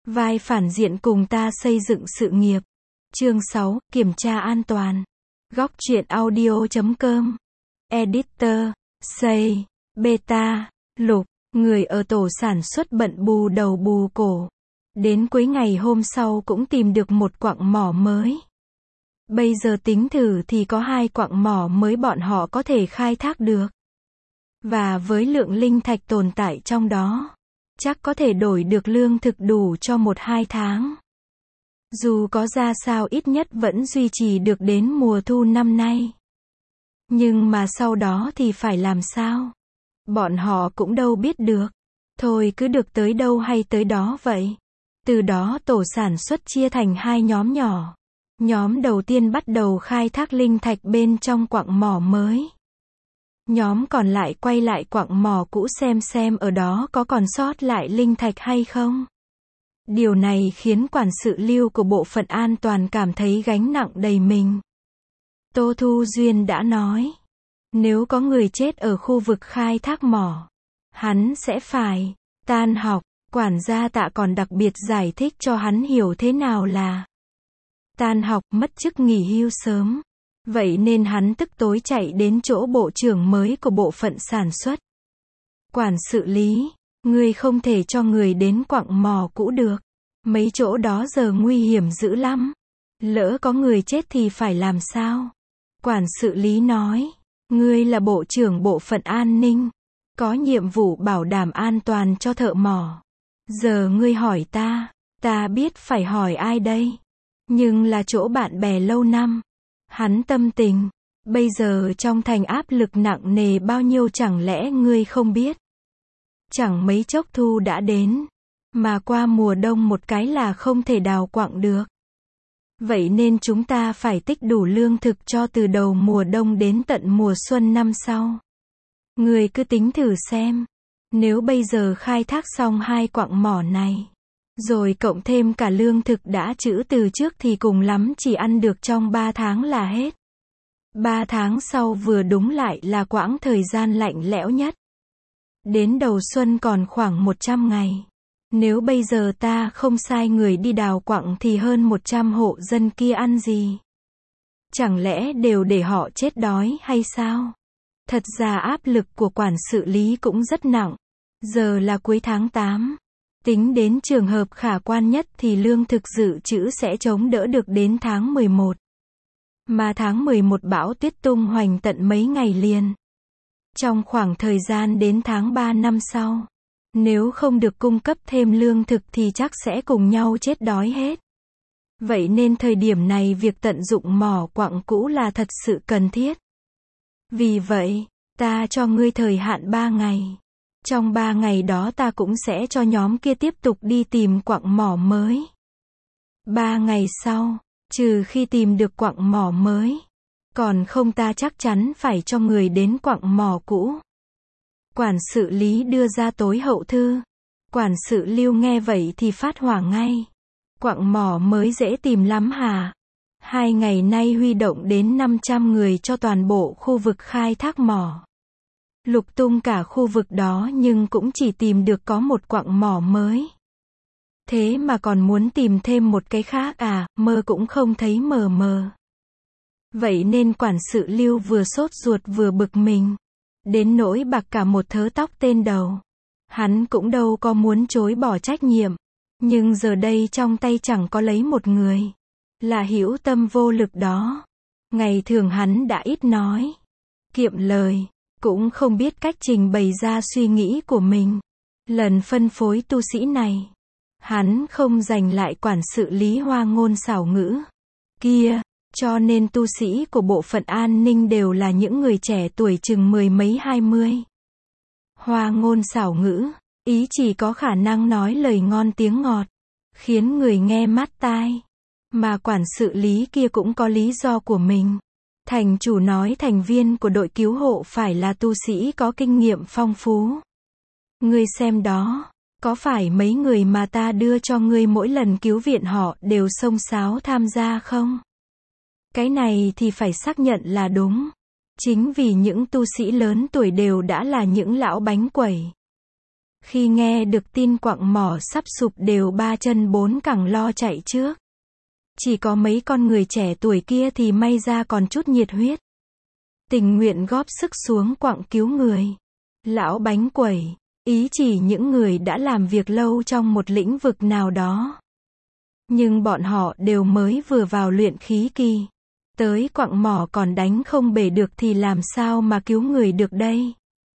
Vai phản diện cùng ta xây dựng sự nghiệp. Chương 6, kiểm tra an toàn. Góc truyện audio.com. Editor, Say, Beta, Lục, người ở tổ sản xuất bận bù đầu bù cổ. Đến cuối ngày hôm sau cũng tìm được một quặng mỏ mới. Bây giờ tính thử thì có 2 quặng mỏ mới bọn họ có thể khai thác được. Và với lượng linh thạch tồn tại trong đó, chắc có thể đổi được lương thực đủ cho 1-2 tháng. Dù có ra sao ít nhất vẫn duy trì được đến mùa thu năm nay. Nhưng mà sau đó thì phải làm sao? Bọn họ cũng đâu biết được. Thôi cứ được tới đâu hay tới đó vậy. Từ đó tổ sản xuất chia thành 2 nhóm nhỏ. Nhóm đầu tiên bắt đầu khai thác linh thạch bên trong quặng mỏ mới. Nhóm còn lại quay lại quặng mỏ cũ xem ở đó có còn sót lại linh thạch hay không. Điều này khiến quản sự Lưu của bộ phận an toàn cảm thấy gánh nặng đầy mình. Tô Thu Duyên đã nói, nếu có người chết ở khu vực khai thác mỏ, hắn sẽ phải tan học. Quản gia Tạ còn đặc biệt giải thích cho hắn hiểu thế nào là tan học, mất chức nghỉ hưu sớm. Vậy nên hắn tức tối chạy đến chỗ bộ trưởng mới của bộ phận sản xuất. Quản sự Lý, ngươi không thể cho người đến quặng mỏ cũ được. Mấy chỗ đó giờ nguy hiểm dữ lắm. Lỡ có người chết thì phải làm sao? Quản sự Lý nói, ngươi là bộ trưởng bộ phận an ninh, có nhiệm vụ bảo đảm an toàn cho thợ mỏ. Giờ ngươi hỏi ta biết phải hỏi ai đây? Nhưng là chỗ bạn bè lâu năm. Hắn tâm tình, bây giờ trong thành áp lực nặng nề bao nhiêu chẳng lẽ ngươi không biết? Chẳng mấy chốc thu đã đến, mà qua mùa đông một cái là không thể đào quặng được. Vậy nên chúng ta phải tích đủ lương thực cho từ đầu mùa đông đến tận mùa xuân năm sau. Ngươi cứ tính thử xem, nếu bây giờ khai thác xong 2 quặng mỏ này, rồi cộng thêm cả lương thực đã trữ từ trước thì cùng lắm chỉ ăn được trong 3 tháng là hết. 3 tháng sau vừa đúng lại là quãng thời gian lạnh lẽo nhất. Đến đầu xuân còn khoảng 100 ngày. Nếu bây giờ ta không sai người đi đào quặng thì hơn 100 hộ dân kia ăn gì? Chẳng lẽ đều để họ chết đói hay sao? Thật ra áp lực của quản sự Lý cũng rất nặng. Giờ là cuối tháng 8. Tính đến trường hợp khả quan nhất thì lương thực dự trữ sẽ chống đỡ được đến tháng 11. Mà tháng 11 bão tuyết tung hoành tận mấy ngày liền. Trong khoảng thời gian đến tháng 3 năm sau, nếu không được cung cấp thêm lương thực thì chắc sẽ cùng nhau chết đói hết. Vậy nên thời điểm này việc tận dụng mỏ quặng cũ là thật sự cần thiết. Vì vậy, ta cho ngươi thời hạn 3 ngày. Trong 3 ngày đó ta cũng sẽ cho nhóm kia tiếp tục đi tìm quặng mỏ mới. 3 ngày sau, trừ khi tìm được quặng mỏ mới, còn không ta chắc chắn phải cho người đến quặng mỏ cũ. Quản sự Lý đưa ra tối hậu thư. Quản sự Lưu nghe vậy thì phát hỏa ngay. Quặng mỏ mới dễ tìm lắm hả? 2 ngày nay huy động đến 500 người cho toàn bộ khu vực khai thác mỏ. Lục tung cả khu vực đó nhưng cũng chỉ tìm được có một quặng mỏ mới. Thế mà còn muốn tìm thêm một cái khác à, mơ cũng không thấy mờ mờ. Vậy nên quản sự Lưu vừa sốt ruột vừa bực mình. Đến nỗi bạc cả một thớ tóc tên đầu. Hắn cũng đâu có muốn chối bỏ trách nhiệm. Nhưng giờ đây trong tay chẳng có lấy một người. Là hữu tâm vô lực đó. Ngày thường hắn đã ít nói, kiệm lời, cũng không biết cách trình bày ra suy nghĩ của mình. Lần phân phối tu sĩ này, hắn không giành lại quản sự Lý hoa ngôn xảo ngữ kia, cho nên tu sĩ của bộ phận an ninh đều là những người trẻ tuổi chừng 10 mấy 20. Hoa ngôn xảo ngữ, ý chỉ có khả năng nói lời ngon tiếng ngọt, khiến người nghe mát tai. Mà quản sự Lý kia cũng có lý do của mình. Thành chủ nói thành viên của đội cứu hộ phải là tu sĩ có kinh nghiệm phong phú. Ngươi xem đó, có phải mấy người mà ta đưa cho ngươi mỗi lần cứu viện họ đều xông xáo tham gia không? Cái này thì phải xác nhận là đúng. Chính vì những tu sĩ lớn tuổi đều đã là những lão bánh quẩy. Khi nghe được tin quặng mỏ sắp sụp đều ba chân bốn cẳng lo chạy trước. Chỉ có mấy con người trẻ tuổi kia thì may ra còn chút nhiệt huyết. Tình nguyện góp sức xuống quặng cứu người. Lão bánh quẩy, ý chỉ những người đã làm việc lâu trong một lĩnh vực nào đó. Nhưng bọn họ đều mới vừa vào luyện khí kỳ. Tới quặng mỏ còn đánh không bể được thì làm sao mà cứu người được đây?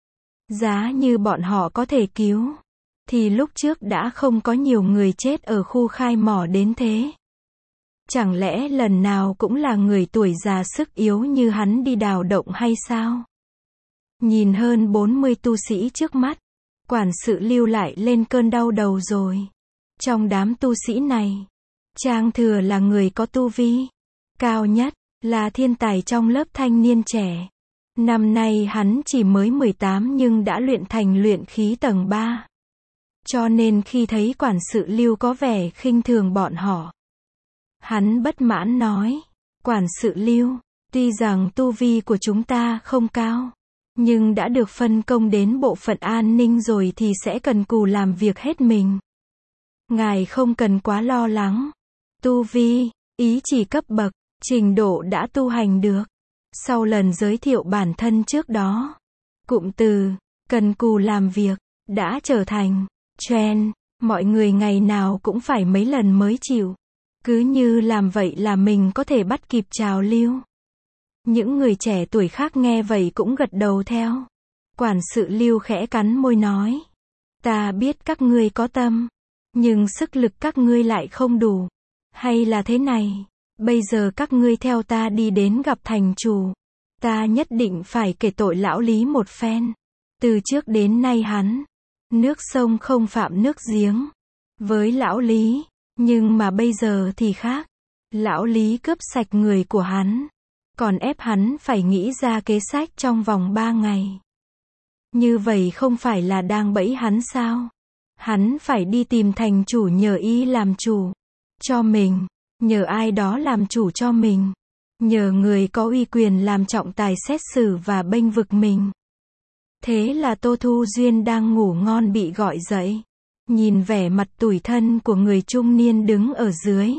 Giá như bọn họ có thể cứu, thì lúc trước đã không có nhiều người chết ở khu khai mỏ đến thế. Chẳng lẽ lần nào cũng là người tuổi già sức yếu như hắn đi đào động hay sao? Nhìn hơn 40 tu sĩ trước mắt, quản sự Lưu lại lên cơn đau đầu rồi. Trong đám tu sĩ này, Trang Thừa là người có tu vi cao nhất, là thiên tài trong lớp thanh niên trẻ. Năm nay hắn chỉ mới 18 nhưng đã luyện thành luyện khí tầng 3. Cho nên khi thấy quản sự Lưu có vẻ khinh thường bọn họ, hắn bất mãn nói, quản sự Lưu, tuy rằng tu vi của chúng ta không cao, nhưng đã được phân công đến bộ phận an ninh rồi thì sẽ cần cù làm việc hết mình. Ngài không cần quá lo lắng. Tu vi, ý chỉ cấp bậc, trình độ đã tu hành được. Sau lần giới thiệu bản thân trước đó, cụm từ, cần cù làm việc, đã trở thành trend, mọi người ngày nào cũng phải mấy lần mới chịu. Cứ như làm vậy là mình có thể bắt kịp trào lưu. Những người trẻ tuổi khác nghe vậy cũng gật đầu theo. Quản sự Lưu khẽ cắn môi nói, ta biết các ngươi có tâm, nhưng sức lực các ngươi lại không đủ. Hay là thế này, bây giờ các ngươi theo ta đi đến gặp thành chủ. Ta nhất định phải kể tội lão Lý một phen. Từ trước đến nay hắn, nước sông không phạm nước giếng. Với lão Lý, nhưng mà bây giờ thì khác. Lão Lý cướp sạch người của hắn, còn ép hắn phải nghĩ ra kế sách trong vòng 3 ngày. Như vậy không phải là đang bẫy hắn sao? Hắn phải đi tìm thành chủ nhờ y làm chủ cho mình, nhờ ai đó làm chủ cho mình, nhờ người có uy quyền làm trọng tài xét xử và bênh vực mình. Thế là Tô Thu Duyên đang ngủ ngon bị gọi dậy, nhìn vẻ mặt tủi thân của người trung niên đứng ở dưới.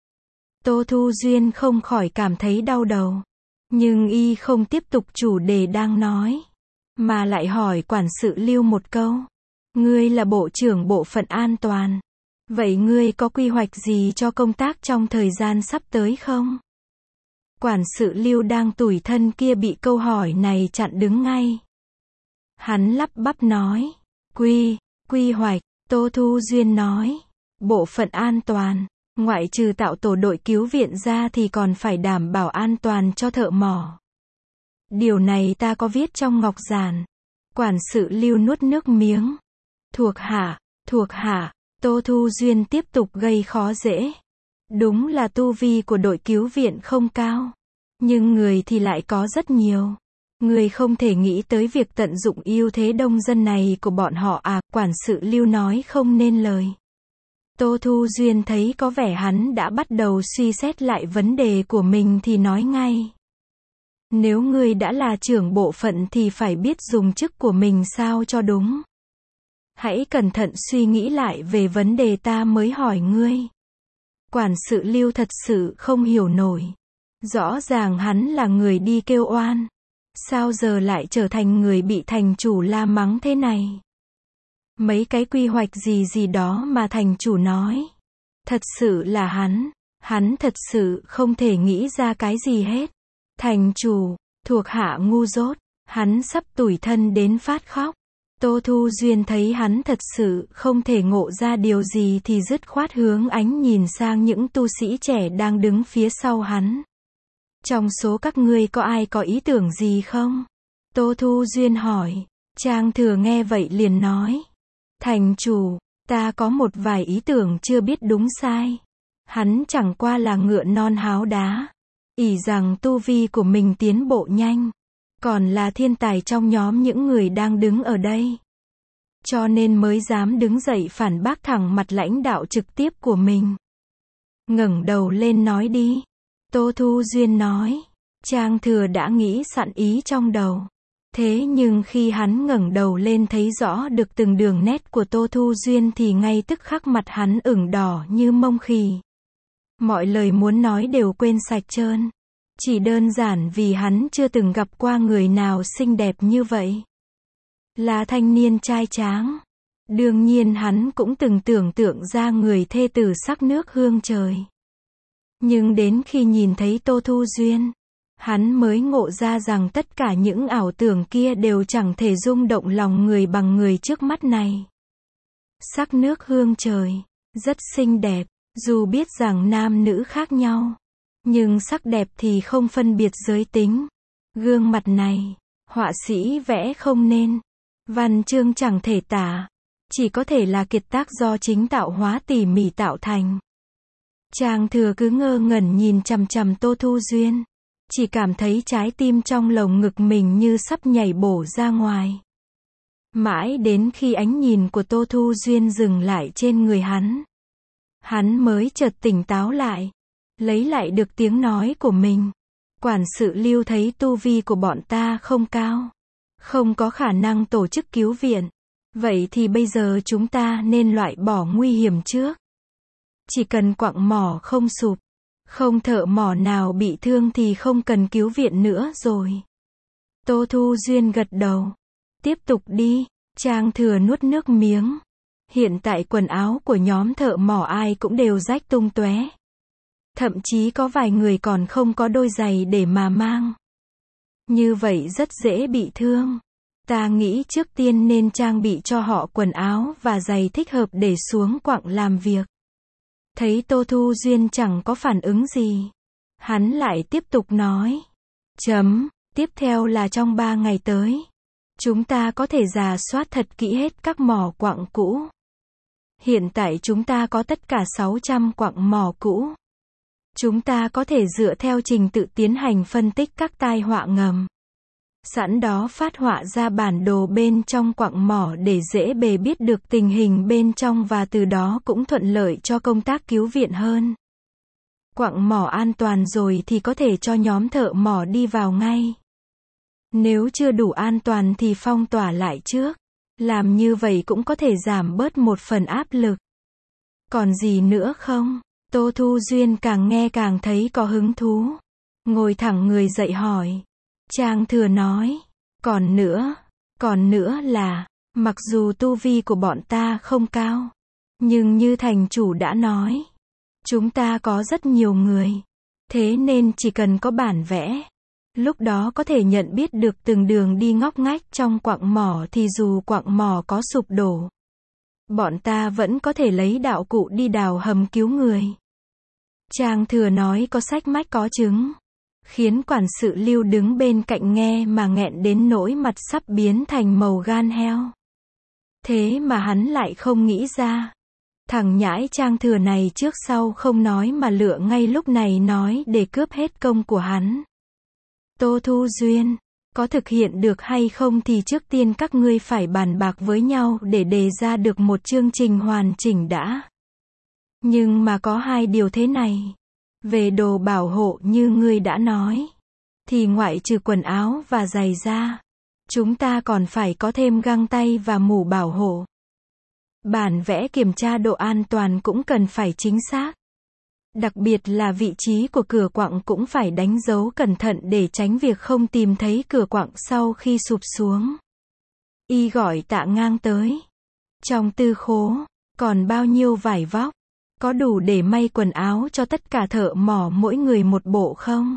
Tô Thu Duyên không khỏi cảm thấy đau đầu, nhưng y không tiếp tục chủ đề đang nói, mà lại hỏi quản sự Lưu một câu. Ngươi là bộ trưởng bộ phận an toàn. Vậy ngươi có quy hoạch gì cho công tác trong thời gian sắp tới không? Quản sự Lưu đang tủi thân kia bị câu hỏi này chặn đứng ngay. Hắn lắp bắp nói, quy hoạch, Tô Thu Duyên nói, bộ phận an toàn, ngoại trừ tạo tổ đội cứu viện ra thì còn phải đảm bảo an toàn cho thợ mỏ. Điều này ta có viết trong ngọc giản. Quản sự Lưu nuốt nước miếng. Thuộc hạ, Tô Thu Duyên tiếp tục gây khó dễ. Đúng là tu vi của đội cứu viện không cao, nhưng người thì lại có rất nhiều. Người không thể nghĩ tới việc tận dụng ưu thế đông dân này của bọn họ à? Quản sự Lưu nói không nên lời. Tô Thu Duyên thấy có vẻ hắn đã bắt đầu suy xét lại vấn đề của mình thì nói ngay. Nếu ngươi đã là trưởng bộ phận thì phải biết dùng chức của mình sao cho đúng. Hãy cẩn thận suy nghĩ lại về vấn đề ta mới hỏi ngươi. Quản sự Lưu thật sự không hiểu nổi. Rõ ràng hắn là người đi kêu oan. Sao giờ lại trở thành người bị thành chủ la mắng thế này? Mấy cái quy hoạch gì đó mà thành chủ nói. Thật sự là hắn thật sự không thể nghĩ ra cái gì hết. Thành chủ, thuộc hạ ngu dốt, hắn sắp tủi thân đến phát khóc. Tô Thu Duyên thấy hắn thật sự không thể ngộ ra điều gì thì dứt khoát hướng ánh nhìn sang những tu sĩ trẻ đang đứng phía sau hắn. Trong số các ngươi có ai có ý tưởng gì không? Tô Thu Duyên hỏi. Trang Thừa nghe vậy liền nói. Thành chủ, ta có một vài ý tưởng chưa biết đúng sai. Hắn chẳng qua là ngựa non háo đá. Ỷ rằng tu vi của mình tiến bộ nhanh. Còn là thiên tài trong nhóm những người đang đứng ở đây. Cho nên mới dám đứng dậy phản bác thẳng mặt lãnh đạo trực tiếp của mình. Ngẩng đầu lên nói đi. Tô Thu Duyên nói. Trang Thừa đã nghĩ sẵn ý trong đầu. Thế nhưng khi hắn ngẩng đầu lên thấy rõ được từng đường nét của Tô Thu Duyên thì ngay tức khắc mặt hắn ửng đỏ như mông khỉ. Mọi lời muốn nói đều quên sạch trơn. Chỉ đơn giản vì hắn chưa từng gặp qua người nào xinh đẹp như vậy. Là thanh niên trai tráng. Đương nhiên hắn cũng từng tưởng tượng ra người thê tử sắc nước hương trời. Nhưng đến khi nhìn thấy Tô Thu Duyên, hắn mới ngộ ra rằng tất cả những ảo tưởng kia đều chẳng thể rung động lòng người bằng người trước mắt này. Sắc nước hương trời, rất xinh đẹp, dù biết rằng nam nữ khác nhau. Nhưng sắc đẹp thì không phân biệt giới tính. Gương mặt này, họa sĩ vẽ không nên. Văn chương chẳng thể tả. Chỉ có thể là kiệt tác do chính tạo hóa tỉ mỉ tạo thành. Trang Thừa cứ ngơ ngẩn nhìn chằm chằm Tô Thu Duyên. Chỉ cảm thấy trái tim trong lồng ngực mình như sắp nhảy bổ ra ngoài. Mãi đến khi ánh nhìn của Tô Thu Duyên dừng lại trên người hắn. Hắn mới chợt tỉnh táo lại. Lấy lại được tiếng nói của mình. Quản sự Lưu thấy tu vi của bọn ta không cao. Không có khả năng tổ chức cứu viện. Vậy thì bây giờ chúng ta nên loại bỏ nguy hiểm trước. Chỉ cần quặng mỏ không sụp. Không thợ mỏ nào bị thương thì không cần cứu viện nữa rồi. Tô Thu Duyên gật đầu. Tiếp tục đi. Trang Thừa nuốt nước miếng. Hiện tại quần áo của nhóm thợ mỏ ai cũng đều rách tung tóe. Thậm chí có vài người còn không có đôi giày để mà mang. Như vậy rất dễ bị thương. Ta nghĩ trước tiên nên trang bị cho họ quần áo và giày thích hợp để xuống quặng làm việc. Thấy Tô Thu Duyên chẳng có phản ứng gì. Hắn lại tiếp tục nói. Tiếp theo là trong 3 ngày tới. Chúng ta có thể rà soát thật kỹ hết các mỏ quặng cũ. Hiện tại chúng ta có tất cả 600 quặng mỏ cũ. Chúng ta có thể dựa theo trình tự tiến hành phân tích các tai họa ngầm. Sẵn đó phát họa ra bản đồ bên trong quặng mỏ để dễ bề biết được tình hình bên trong và từ đó cũng thuận lợi cho công tác cứu viện hơn. Quặng mỏ an toàn rồi thì có thể cho nhóm thợ mỏ đi vào ngay. Nếu chưa đủ an toàn thì phong tỏa lại trước. Làm như vậy cũng có thể giảm bớt một phần áp lực. Còn gì nữa không? Tô Thu Duyên càng nghe càng thấy có hứng thú. Ngồi thẳng người dậy hỏi. Trang Thừa nói. Còn nữa là, mặc dù tu vi của bọn ta không cao. Nhưng như thành chủ đã nói. Chúng ta có rất nhiều người. Thế nên chỉ cần có bản vẽ. Lúc đó có thể nhận biết được từng đường đi ngóc ngách trong quặng mỏ thì dù quặng mỏ có sụp đổ. Bọn ta vẫn có thể lấy đạo cụ đi đào hầm cứu người. Trang Thừa nói có sách mách có chứng. Khiến quản sự Lưu đứng bên cạnh nghe mà nghẹn đến nỗi mặt sắp biến thành màu gan heo. Thế mà hắn lại không nghĩ ra. Thằng nhãi Trang Thừa này trước sau không nói mà lựa ngay lúc này nói để cướp hết công của hắn. Tô Thu Duyên, có thực hiện được hay không thì trước tiên các ngươi phải bàn bạc với nhau để đề ra được một chương trình hoàn chỉnh đã. Nhưng mà có 2 điều thế này. Về đồ bảo hộ như ngươi đã nói. Thì ngoại trừ quần áo và giày da. Chúng ta còn phải có thêm găng tay và mũ bảo hộ. Bản vẽ kiểm tra độ an toàn cũng cần phải chính xác. Đặc biệt là vị trí của cửa quặng cũng phải đánh dấu cẩn thận để tránh việc không tìm thấy cửa quặng sau khi sụp xuống. Y gọi Tạ Ngang tới. Trong tư khố, còn bao nhiêu vải vóc? Có đủ để may quần áo cho tất cả thợ mỏ mỗi người một bộ không?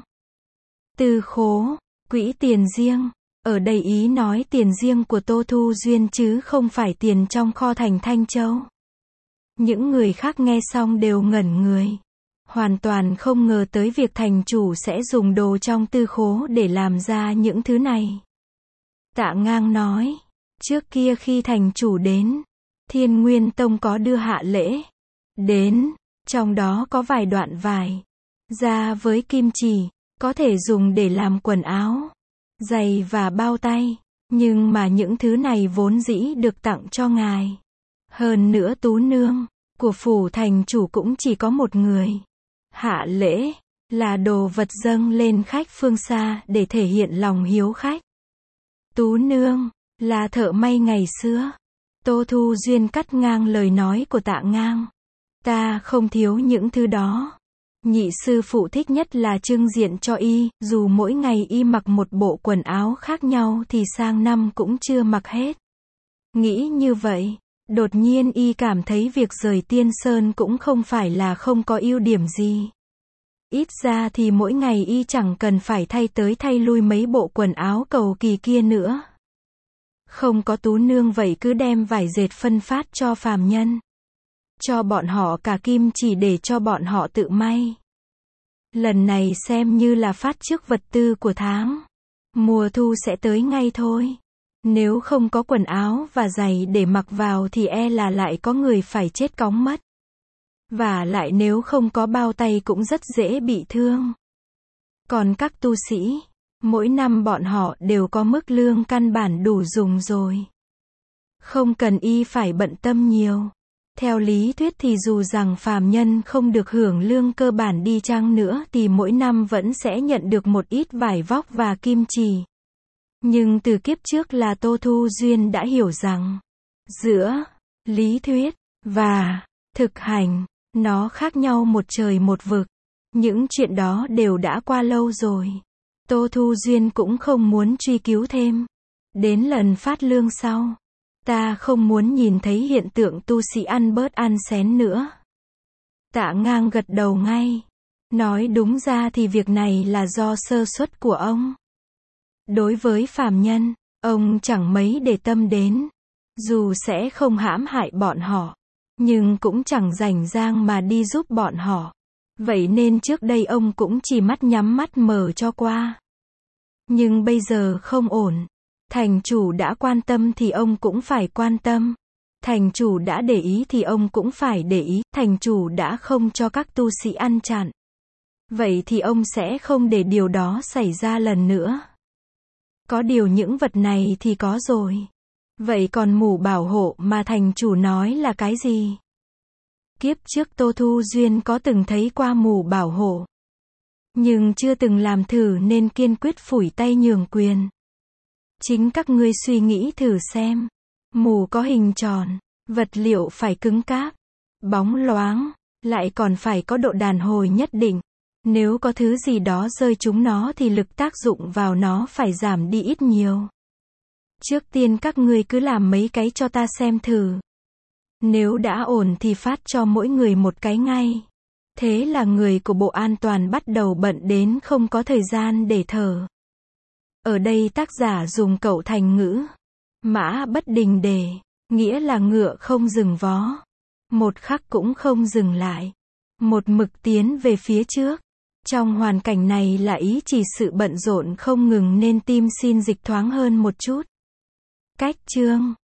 Tư khố, quỹ tiền riêng. Ở đây ý nói tiền riêng của Tô Thu Duyên chứ không phải tiền trong kho thành Thanh Châu. Những người khác nghe xong đều ngẩn người. Hoàn toàn không ngờ tới việc thành chủ sẽ dùng đồ trong tư khố để làm ra những thứ này. Tạ Ngang nói, trước kia khi thành chủ đến, Thiên Nguyên Tông có đưa hạ lễ đến, trong đó có vài đoạn vải, da với kim chỉ, có thể dùng để làm quần áo, giày và bao tay, nhưng mà những thứ này vốn dĩ được tặng cho ngài. Hơn nữa tú nương của phủ thành chủ cũng chỉ có một người. Hạ lễ là đồ vật dâng lên khách phương xa để thể hiện lòng hiếu khách. Tú nương, là thợ may ngày xưa. Tô Thu Duyên cắt ngang lời nói của Tạ Ngang. Ta không thiếu những thứ đó. Nhị sư phụ thích nhất là trưng diện cho y, dù mỗi ngày y mặc một bộ quần áo khác nhau thì sang năm cũng chưa mặc hết. Nghĩ như vậy, đột nhiên y cảm thấy việc rời Tiên Sơn cũng không phải là không có ưu điểm gì. Ít ra thì mỗi ngày y chẳng cần phải thay tới thay lui mấy bộ quần áo cầu kỳ kia nữa. Không có Tú nương vậy cứ đem vải dệt phân phát cho phàm nhân. Cho bọn họ cả kim chỉ để cho bọn họ tự may. Lần này xem như là phát trước vật tư của tháng. Mùa thu sẽ tới ngay thôi. Nếu không có quần áo và giày để mặc vào thì e là lại có người phải chết cóng mất. Và lại nếu không có bao tay cũng rất dễ bị thương. Còn các tu sĩ, mỗi năm bọn họ đều có mức lương căn bản đủ dùng rồi. Không cần y phải bận tâm nhiều. Theo lý thuyết thì dù rằng phàm nhân không được hưởng lương cơ bản đi chăng nữa thì mỗi năm vẫn sẽ nhận được một ít vải vóc và kim chỉ. Nhưng từ kiếp trước là Tô Thu Duyên đã hiểu rằng, giữa lý thuyết và thực hành, nó khác nhau một trời một vực. Những chuyện đó đều đã qua lâu rồi. Tô Thu Duyên cũng không muốn truy cứu thêm. Đến lần phát lương sau, ta không muốn nhìn thấy hiện tượng tu sĩ ăn bớt ăn xén nữa. Tạ Ngang gật đầu ngay. Nói đúng ra thì việc này là do sơ suất của ông. Đối với phàm nhân, ông chẳng mấy để tâm đến. Dù sẽ không hãm hại bọn họ, nhưng cũng chẳng rảnh rang mà đi giúp bọn họ. Vậy nên trước đây ông cũng chỉ mắt nhắm mắt mở cho qua. Nhưng bây giờ không ổn. Thành chủ đã quan tâm thì ông cũng phải quan tâm. Thành chủ đã để ý thì ông cũng phải để ý. Thành chủ đã không cho các tu sĩ ăn chặn. Vậy thì ông sẽ không để điều đó xảy ra lần nữa. Có điều những vật này thì có rồi. Vậy còn mũ bảo hộ mà thành chủ nói là cái gì? Kiếp trước Tô Thu Duyên có từng thấy qua mũ bảo hộ. Nhưng chưa từng làm thử nên kiên quyết phủi tay nhường quyền. Chính các ngươi suy nghĩ thử xem. Mũ có hình tròn, vật liệu phải cứng cáp, bóng loáng, lại còn phải có độ đàn hồi nhất định. Nếu có thứ gì đó rơi trúng nó thì lực tác dụng vào nó phải giảm đi ít nhiều. Trước tiên các ngươi cứ làm mấy cái cho ta xem thử. Nếu đã ổn thì phát cho mỗi người một cái ngay. Thế là người của Bộ An toàn bắt đầu bận đến không có thời gian để thở. Ở đây tác giả dùng cậu thành ngữ mã bất đình đề, nghĩa là ngựa không dừng vó. Một khắc cũng không dừng lại. Một mực tiến về phía trước. Trong hoàn cảnh này là ý chỉ sự bận rộn không ngừng nên tim xin dịch thoáng hơn một chút. Cách chương